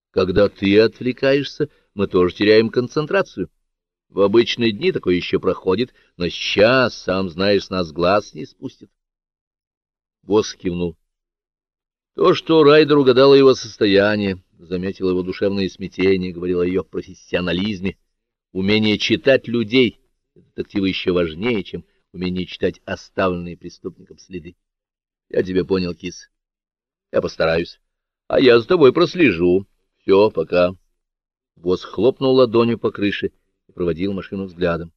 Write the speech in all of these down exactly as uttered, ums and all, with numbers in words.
Когда ты отвлекаешься, мы тоже теряем концентрацию. В обычные дни такое еще проходит, но сейчас, сам знаешь, с нас глаз не спустит. Босс кивнул. То, что Райдер угадала его состояние, заметила его душевное смятение, говорила о ее профессионализме. Умение читать людей детектива еще важнее, чем умение читать оставленные преступником следы. Я тебя понял, кис. Я постараюсь. А я за тобой прослежу. Все, пока. Босс хлопнул ладонью по крыше и проводил машину взглядом.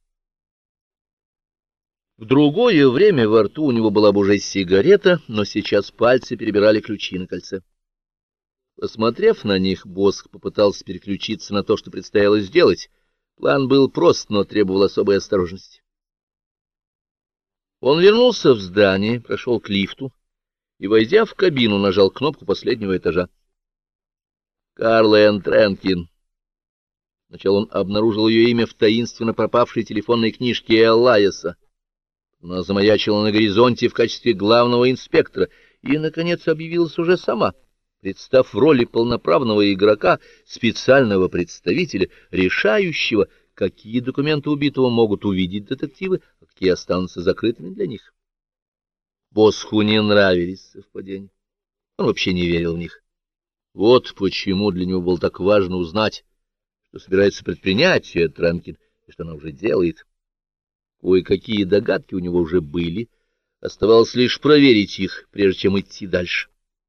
В другое время во рту у него была бы уже сигарета, но сейчас пальцы перебирали ключи на кольце. Посмотрев на них, Босх попытался переключиться на то, что предстояло сделать. План был прост, но требовал особой осторожности. Он вернулся в здание, прошел к лифту и, войдя в кабину, нажал кнопку последнего этажа. Карла Энн Тренкин. Сначала он обнаружил ее имя в таинственно пропавшей телефонной книжке Элайеса. Она замаячила на горизонте в качестве главного инспектора и, наконец, объявилась уже сама, представ в роли полноправного игрока, специального представителя, решающего, какие документы убитого могут увидеть детективы, а какие останутся закрытыми для них. Босху не нравились совпадения. Он вообще не верил в них. Вот почему для него было так важно узнать, что собирается предпринять Тренкин и что она уже делает. Кое-какие догадки у него уже были, оставалось лишь проверить их, прежде чем идти дальше.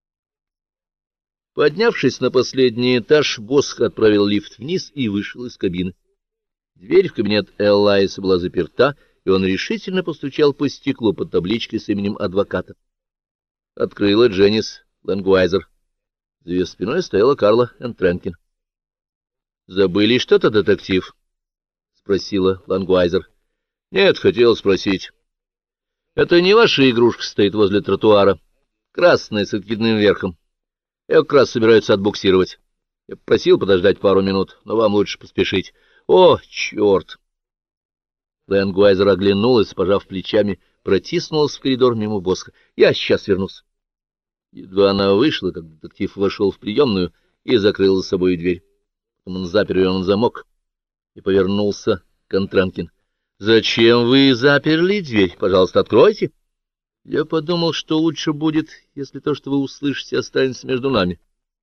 Поднявшись на последний этаж, Босх отправил лифт вниз и вышел из кабины. Дверь в кабинет Элайса была заперта, и он решительно постучал по стеклу под табличкой с именем адвоката. Открыла Дженнис Лэнгуайзер. За ее спиной стояла Карла Энн Тренкин. — Забыли что-то, детектив? — спросила Лэнгуайзер. — Нет, хотел спросить. — Это не ваша игрушка стоит возле тротуара? Красная с откидным верхом. Я как раз собираются отбуксировать. Я просил подождать пару минут, но вам лучше поспешить. О, черт! Лэнгуайзер оглянулась, пожав плечами, протиснулась в коридор мимо Босха. Я сейчас вернусь. Едва она вышла, как детектив вошел в приемную и закрыл за собой дверь. Потом он запер ее на замок и повернулся к Тренкин. — Зачем вы заперли дверь? Пожалуйста, откройте. Я подумал, что лучше будет, если то, что вы услышите, останется между нами.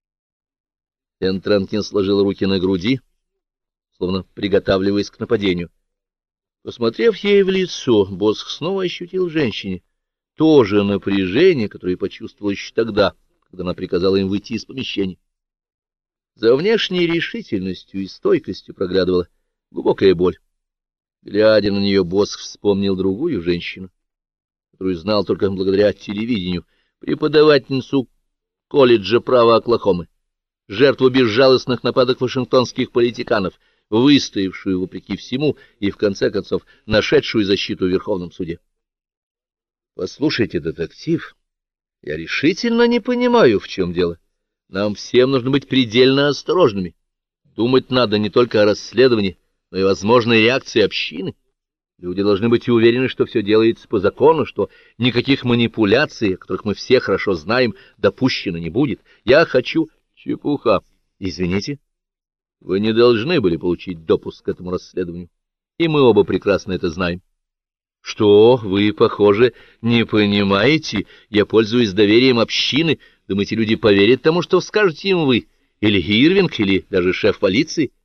Энн Тренкин сложила руки на груди, словно приготавливаясь к нападению. Посмотрев ей в лицо, Босх снова ощутил в женщине то же напряжение, которое почувствовал еще тогда, когда она приказала им выйти из помещения. За внешней решительностью и стойкостью проглядывала глубокая боль. Глядя на нее, Босх вспомнил другую женщину, которую знал только благодаря телевидению, преподавательницу колледжа права Оклахомы, жертву безжалостных нападок вашингтонских политиканов, выстоявшую вопреки всему и, в конце концов, нашедшую защиту в Верховном суде. Послушайте, детектив, я решительно не понимаю, в чем дело. Нам всем нужно быть предельно осторожными. Думать надо не только о расследовании, но и возможной реакции общины. Люди должны быть уверены, что все делается по закону, что никаких манипуляций, о которых мы все хорошо знаем, допущено не будет. Я хочу... Чепуха. Извините. Вы не должны были получить допуск к этому расследованию. И мы оба прекрасно это знаем. Что, вы, похоже, не понимаете? Я пользуюсь доверием общины. Думаете, люди поверят тому, что скажете им вы? Или Ирвинг, или даже шеф полиции?